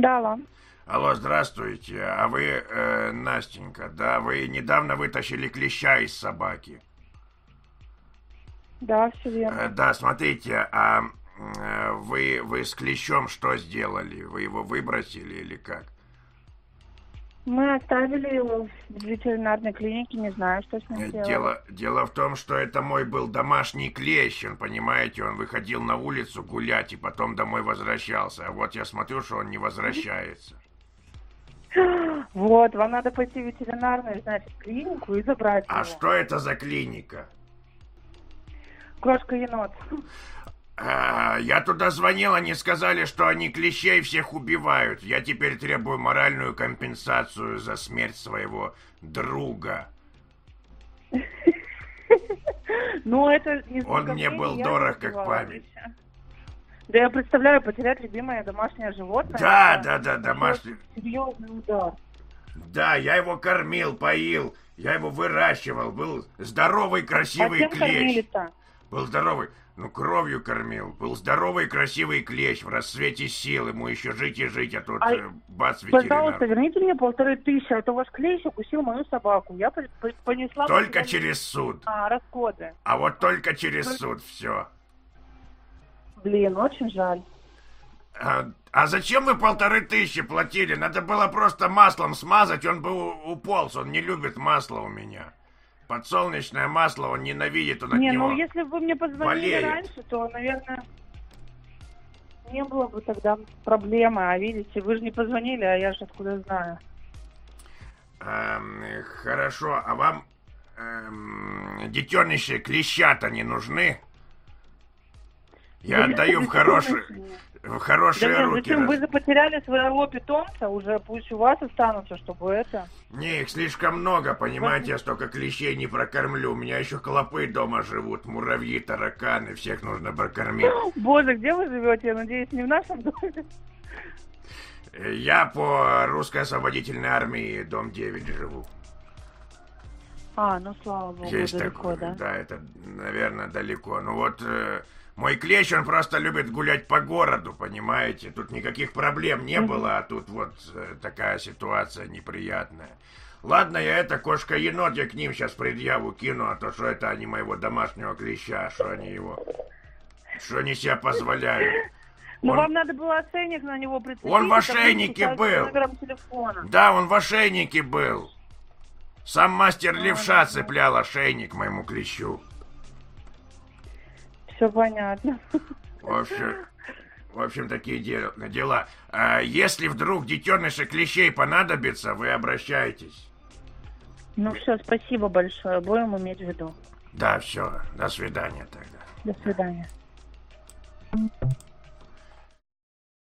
Да, алло. Алло, здравствуйте. А вы, Настенька, да, вы недавно вытащили клеща из собаки. Да, все верно. Да, смотрите, вы с клещом что сделали? Вы его выбросили или как? Мы оставили его в ветеринарной клинике, не знаю, что с ним сделали. Дело в том, что это мой был домашний клещ, он, понимаете, он выходил на улицу гулять и потом домой возвращался. А вот я смотрю, что он не возвращается. Вот, вам надо пойти в ветеринарную, значит, клинику и забрать его. А что это за клиника? Крошка-енот. Я туда звонил, они сказали, что они клещей всех убивают. Я теперь требую моральную компенсацию за смерть своего друга. Ну, это... Он мне был дорог, как память. Да я представляю, потерять любимое домашнее животное. Да, домашнее. Серьезный удар. Да, я его кормил, поил, я его выращивал. Был здоровый, красивый клещ. Кормили-то? Был здоровый. Ну, кровью кормил. Был здоровый, красивый клещ в расцвете сил. Ему еще жить и жить, а тут бац, ветеринар. Пожалуйста, верните мне 1500. Это ваш клещ укусил мою собаку. Я понесла... Только через суд. Расходы. А вот только через суд, все. Блин, очень жаль. А зачем вы 1500 платили? Надо было просто маслом смазать, он бы уполз. Он не любит масло у меня. Подсолнечное масло он ненавидит, он от него ну если бы вы мне позвонили болеет. раньше, то, наверное, не было бы тогда проблемы. А видите, вы же не позвонили, а я же откуда знаю. Хорошо, а вам детеныши клещата не нужны? Я отдаю в хорошие руки. Зачем вы потеряли своего питомца, уже пусть у вас останутся, чтобы это... Не, их слишком много, понимаете, я столько клещей не прокормлю. У меня еще клопы дома живут, муравьи, тараканы, всех нужно прокормить. Боже, где вы живете? Я надеюсь, не в нашем доме? Я по русской освободительной армии, дом 9, живу. Ну слава богу, Есть далеко, такое, да? да, это, наверное, далеко. Ну вот... Мой клещ, он просто любит гулять по городу, понимаете? Тут никаких проблем не было, а тут вот такая ситуация неприятная. Ладно, я кошка-енот, я к ним сейчас предъяву кину, а то что это они моего домашнего клеща, что они себя позволяют. Вам надо было ошейник на него прицепить. Он в ошейнике был. Да, он в ошейнике был. Сам мастер левша цеплял ошейник моему клещу. Все понятно. В общем, такие дела. Если вдруг детеныши клещей понадобятся, вы обращайтесь. Ну все, спасибо большое. Будем иметь в виду. Да, все. До свидания тогда. До свидания.